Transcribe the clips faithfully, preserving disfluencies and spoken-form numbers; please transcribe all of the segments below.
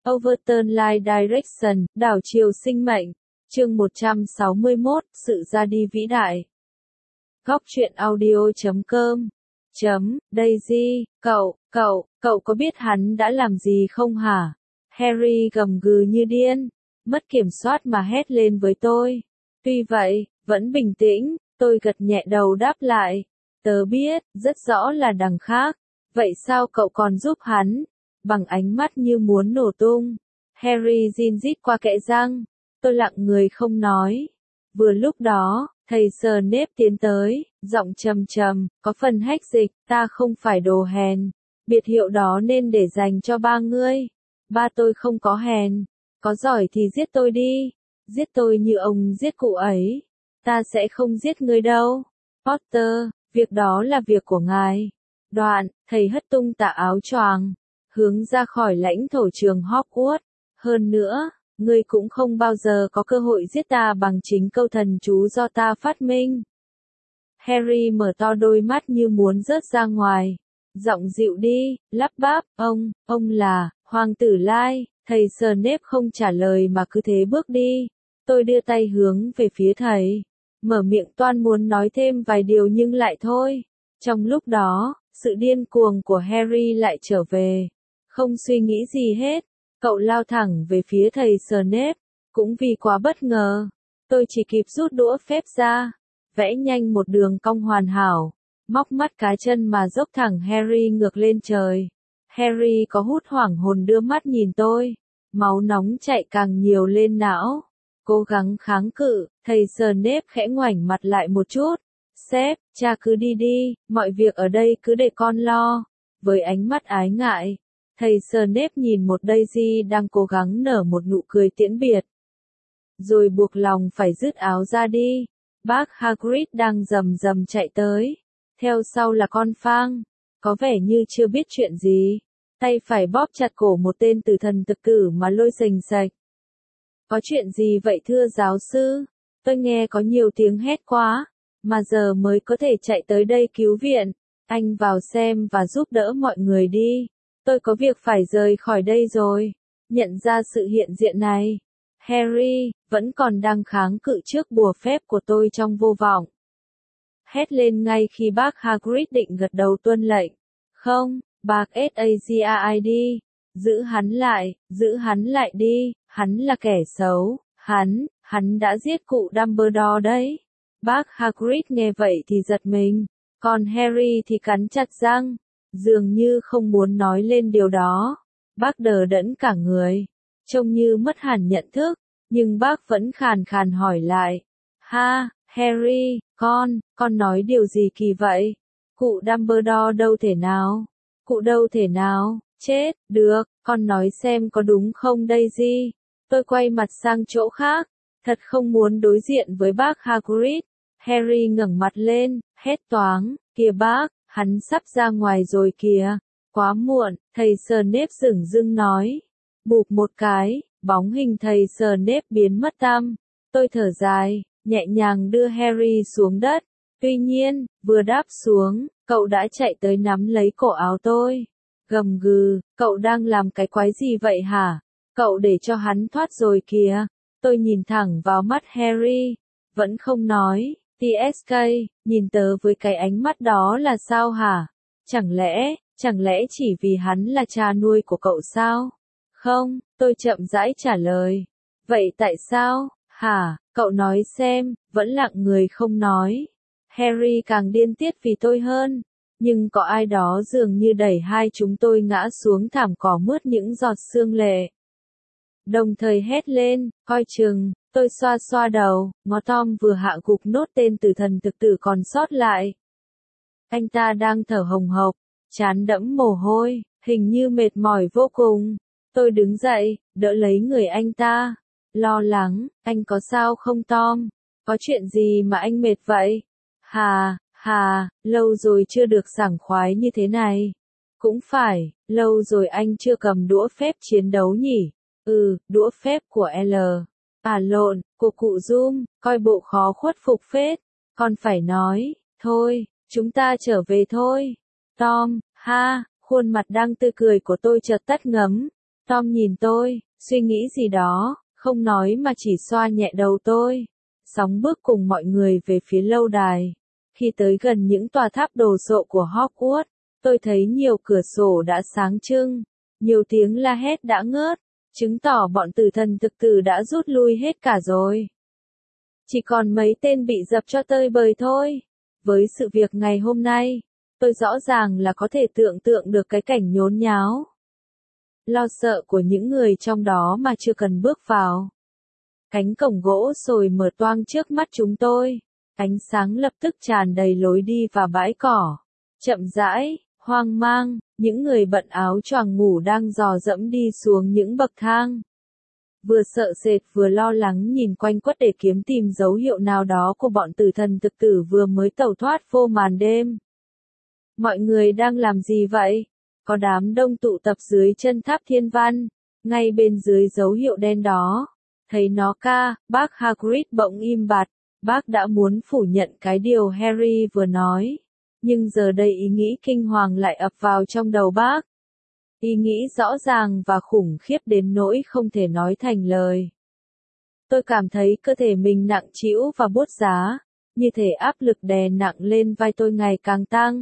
Overturn Life Direction, đảo chiều sinh mệnh. Chương một trăm sáu mươi mốt, sự ra đi vĩ đại. Góc truyện audio chấm com. Chấm, Daisy, cậu, cậu, cậu có biết hắn đã làm gì không hả? Harry gầm gừ như điên, mất kiểm soát mà hét lên với tôi. Tuy vậy, vẫn bình tĩnh, tôi gật nhẹ đầu đáp lại. Tớ biết, rất rõ là đằng khác. Vậy sao cậu còn giúp hắn? Bằng ánh mắt như muốn nổ tung. Harry rin rít qua kẽ răng. Tôi lặng người không nói. Vừa lúc đó, thầy Snape tiến tới, giọng trầm trầm, có phần hách dịch, ta không phải đồ hèn. Biệt hiệu đó nên để dành cho ba ngươi. Ba tôi không có hèn. Có giỏi thì giết tôi đi. Giết tôi như ông giết cụ ấy. Ta sẽ không giết ngươi đâu. Potter, việc đó là việc của ngài. Đoạn, thầy hất tung tà áo choàng, hướng ra khỏi lãnh thổ trường Hogwarts. Hơn nữa, ngươi cũng không bao giờ có cơ hội giết ta bằng chính câu thần chú do ta phát minh. Harry mở to đôi mắt như muốn rớt ra ngoài. Giọng dịu đi, lắp bắp, ông, ông là, Hoàng tử Lai. Thầy Snape không trả lời mà cứ thế bước đi. Tôi đưa tay hướng về phía thầy. Mở miệng toan muốn nói thêm vài điều nhưng lại thôi. Trong lúc đó, sự điên cuồng của Harry lại trở về. Không suy nghĩ gì hết, cậu lao thẳng về phía thầy Snape. Cũng vì quá bất ngờ, tôi chỉ kịp rút đũa phép ra, vẽ nhanh một đường cong hoàn hảo, móc mắt cá chân mà dốc thẳng Harry ngược lên trời. Harry có hút hoảng hồn đưa mắt nhìn tôi, máu nóng chạy càng nhiều lên não. Cố gắng kháng cự, thầy Snape khẽ ngoảnh mặt lại một chút. Sếp, cha cứ đi đi, mọi việc ở đây cứ để con lo. Với ánh mắt ái ngại, thầy Snape nhìn một Daisy đang cố gắng nở một nụ cười tiễn biệt. Rồi buộc lòng phải dứt áo ra đi. Bác Hagrid đang rầm rầm chạy tới. Theo sau là con Fang, có vẻ như chưa biết chuyện gì. Tay phải bóp chặt cổ một tên tử thần thực tử mà lôi sềnh sạch. Có chuyện gì vậy thưa giáo sư? Tôi nghe có nhiều tiếng hét quá, mà giờ mới có thể chạy tới đây cứu viện. Anh vào xem và giúp đỡ mọi người đi. Tôi có việc phải rời khỏi đây rồi. Nhận ra sự hiện diện này, Harry vẫn còn đang kháng cự trước bùa phép của tôi trong vô vọng. Hét lên ngay khi bác Hagrid định gật đầu tuân lệnh. Không, bác Said, giữ hắn lại, giữ hắn lại đi, hắn là kẻ xấu, hắn, hắn đã giết cụ Dumbledore đấy. Bác Hagrid nghe vậy thì giật mình, còn Harry thì cắn chặt răng, dường như không muốn nói lên điều đó. Bác đờ đẫn cả người, trông như mất hẳn nhận thức, nhưng bác vẫn khàn khàn hỏi lại. Ha, Harry, con, con nói điều gì kỳ vậy? Cụ Dumbledore đâu thể nào? Cụ đâu thể nào? Chết, được, con nói xem có đúng không Daisy? Tôi quay mặt sang chỗ khác, thật không muốn đối diện với bác Hagrid. Harry ngẩng mặt lên, hét toáng, kìa bác, hắn sắp ra ngoài rồi kìa. Quá muộn, thầy Snape dửng dưng nói. Bụp một cái, bóng hình thầy Snape biến mất tăm. Tôi thở dài, nhẹ nhàng đưa Harry xuống đất. Tuy nhiên, vừa đáp xuống, cậu đã chạy tới nắm lấy cổ áo tôi. Gầm gừ, cậu đang làm cái quái gì vậy hả? Cậu để cho hắn thoát rồi kìa. Tôi nhìn thẳng vào mắt Harry, vẫn không nói. tê ét ca, nhìn tớ với cái ánh mắt đó là sao hả? Chẳng lẽ, chẳng lẽ chỉ vì hắn là cha nuôi của cậu sao? Không, tôi chậm rãi trả lời. Vậy tại sao, hả? Cậu nói xem, vẫn lặng người không nói. Harry càng điên tiết vì tôi hơn. Nhưng có ai đó dường như đẩy hai chúng tôi ngã xuống thảm cỏ mướt những giọt sương lệ. Đồng thời hét lên, coi chừng. Tôi xoa xoa đầu, ngó Tom vừa hạ gục nốt tên tử thần thực tử còn sót lại. Anh ta đang thở hồng hộc, trán đẫm mồ hôi, hình như mệt mỏi vô cùng. Tôi đứng dậy, đỡ lấy người anh ta. Lo lắng, anh có sao không Tom? Có chuyện gì mà anh mệt vậy? Hà, hà, lâu rồi chưa được sảng khoái như thế này. Cũng phải, lâu rồi anh chưa cầm đũa phép chiến đấu nhỉ? Ừ, đũa phép của L. À lộn, của cụ Zoom, coi bộ khó khuất phục phết. Còn phải nói, thôi, chúng ta trở về thôi. Tom, ha, khuôn mặt đang tươi cười của tôi chợt tắt ngấm. Tom nhìn tôi, suy nghĩ gì đó, không nói mà chỉ xoa nhẹ đầu tôi. Sóng bước cùng mọi người về phía lâu đài. Khi tới gần những tòa tháp đồ sộ của Hogwarts, tôi thấy nhiều cửa sổ đã sáng trưng, nhiều tiếng la hét đã ngớt, chứng tỏ bọn tử thần thực tử đã rút lui hết cả rồi. Chỉ còn mấy tên bị dập cho tơi bời thôi. Với sự việc ngày hôm nay, tôi rõ ràng là có thể tưởng tượng được cái cảnh nhốn nháo. Lo sợ của những người trong đó mà chưa cần bước vào. Cánh cổng gỗ sồi mở toang trước mắt chúng tôi. Ánh sáng lập tức tràn đầy lối đi và bãi cỏ. Chậm rãi, hoang mang, những người bận áo choàng ngủ đang dò dẫm đi xuống những bậc thang. Vừa sợ sệt vừa lo lắng nhìn quanh quất để kiếm tìm dấu hiệu nào đó của bọn tử thần thực tử vừa mới tẩu thoát vô màn đêm. Mọi người đang làm gì vậy? Có đám đông tụ tập dưới chân tháp thiên văn, ngay bên dưới dấu hiệu đen đó. Thấy nó ca, bác Hagrid bỗng im bặt, bác đã muốn phủ nhận cái điều Harry vừa nói. Nhưng giờ đây ý nghĩ kinh hoàng lại ập vào trong đầu bác. Ý nghĩ rõ ràng và khủng khiếp đến nỗi không thể nói thành lời. Tôi cảm thấy cơ thể mình nặng trĩu và buốt giá, như thể áp lực đè nặng lên vai tôi ngày càng tăng.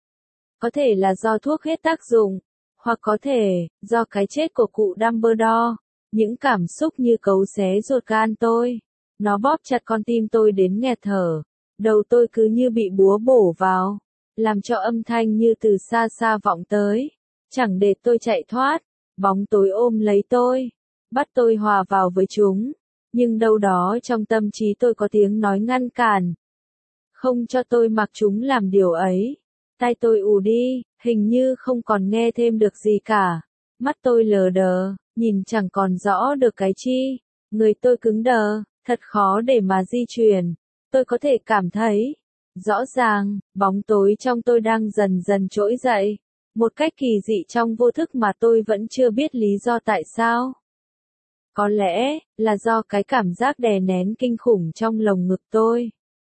Có thể là do thuốc hết tác dụng, hoặc có thể, do cái chết của cụ Dumbledore. Những cảm xúc như cấu xé ruột gan tôi. Nó bóp chặt con tim tôi đến nghẹt thở. Đầu tôi cứ như bị búa bổ vào, làm cho âm thanh như từ xa xa vọng tới. Chẳng để tôi chạy thoát, bóng tối ôm lấy tôi, bắt tôi hòa vào với chúng. Nhưng đâu đó trong tâm trí tôi có tiếng nói ngăn cản. Không cho tôi mặc chúng làm điều ấy. Tai tôi ù đi, hình như không còn nghe thêm được gì cả. Mắt tôi lờ đờ, nhìn chẳng còn rõ được cái chi. Người tôi cứng đờ, thật khó để mà di chuyển. Tôi có thể cảm thấy, rõ ràng, bóng tối trong tôi đang dần dần trỗi dậy. Một cách kỳ dị trong vô thức mà tôi vẫn chưa biết lý do tại sao. Có lẽ, là do cái cảm giác đè nén kinh khủng trong lồng ngực tôi.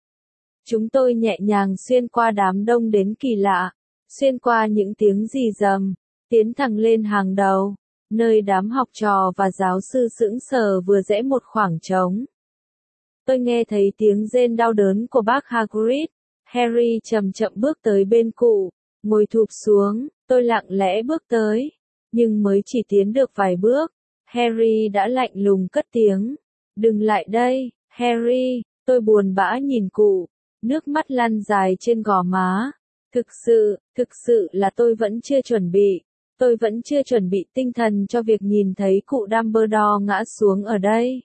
Chúng tôi nhẹ nhàng xuyên qua đám đông đến kỳ lạ, xuyên qua những tiếng rì rầm, tiến thẳng lên hàng đầu, nơi đám học trò và giáo sư sững sờ vừa rẽ một khoảng trống. Tôi nghe thấy tiếng rên đau đớn của bác Hagrid. Harry chậm chậm bước tới bên cụ, ngồi thụp xuống, tôi lặng lẽ bước tới, nhưng mới chỉ tiến được vài bước, Harry đã lạnh lùng cất tiếng. Đừng lại đây, Harry, tôi buồn bã nhìn cụ, nước mắt lăn dài trên gò má. Thực sự, thực sự là tôi vẫn chưa chuẩn bị, tôi vẫn chưa chuẩn bị tinh thần cho việc nhìn thấy cụ Dumbledore ngã xuống ở đây.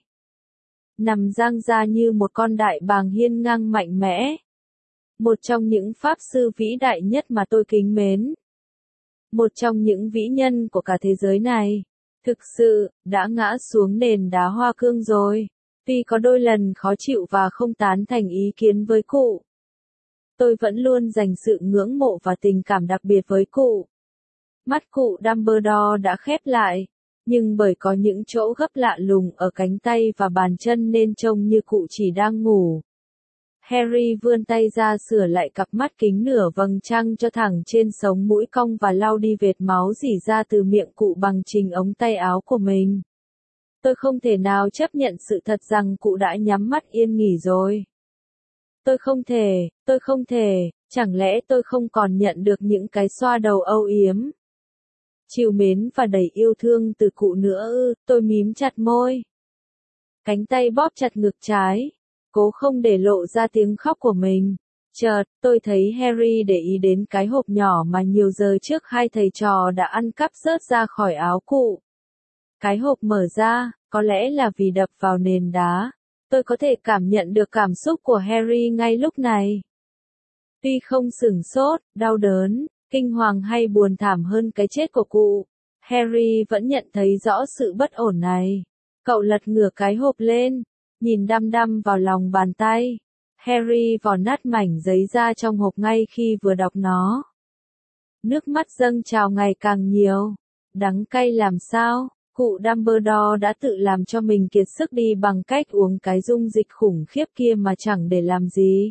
Nằm giang ra như một con đại bàng hiên ngang mạnh mẽ. Một trong những pháp sư vĩ đại nhất mà tôi kính mến. Một trong những vĩ nhân của cả thế giới này. Thực sự, đã ngã xuống nền đá hoa cương rồi. Tuy có đôi lần khó chịu và không tán thành ý kiến với cụ. Tôi vẫn luôn dành sự ngưỡng mộ và tình cảm đặc biệt với cụ. Mắt cụ Dumbledore đã khép lại. Nhưng bởi có những chỗ gấp lạ lùng ở cánh tay và bàn chân nên trông như cụ chỉ đang ngủ. Harry vươn tay ra sửa lại cặp mắt kính nửa vầng trăng cho thẳng trên sống mũi cong và lau đi vệt máu rỉ ra từ miệng cụ bằng chính ống tay áo của mình. Tôi không thể nào chấp nhận sự thật rằng cụ đã nhắm mắt yên nghỉ rồi. Tôi không thể, tôi không thể, chẳng lẽ tôi không còn nhận được những cái xoa đầu âu yếm, trìu mến và đầy yêu thương từ cụ nữa ư? Tôi mím chặt môi. Cánh tay bóp chặt ngực trái, cố không để lộ ra tiếng khóc của mình. Chợt, tôi thấy Harry để ý đến cái hộp nhỏ mà nhiều giờ trước hai thầy trò đã ăn cắp rớt ra khỏi áo cụ. Cái hộp mở ra, có lẽ là vì đập vào nền đá. Tôi có thể cảm nhận được cảm xúc của Harry ngay lúc này. Tuy không sửng sốt, đau đớn, kinh hoàng hay buồn thảm hơn cái chết của cụ, Harry vẫn nhận thấy rõ sự bất ổn này. Cậu lật ngửa cái hộp lên, nhìn đăm đăm vào lòng bàn tay. Harry vò nát mảnh giấy ra trong hộp ngay khi vừa đọc nó. Nước mắt dâng trào ngày càng nhiều. Đắng cay làm sao? Cụ Dumbledore đã tự làm cho mình kiệt sức đi bằng cách uống cái dung dịch khủng khiếp kia mà chẳng để làm gì.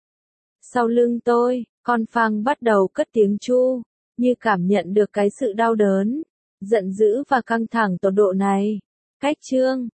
Sau lưng tôi, con Phang bắt đầu cất tiếng chu, như cảm nhận được cái sự đau đớn. Giận dữ và căng thẳng tột độ này. Cách chương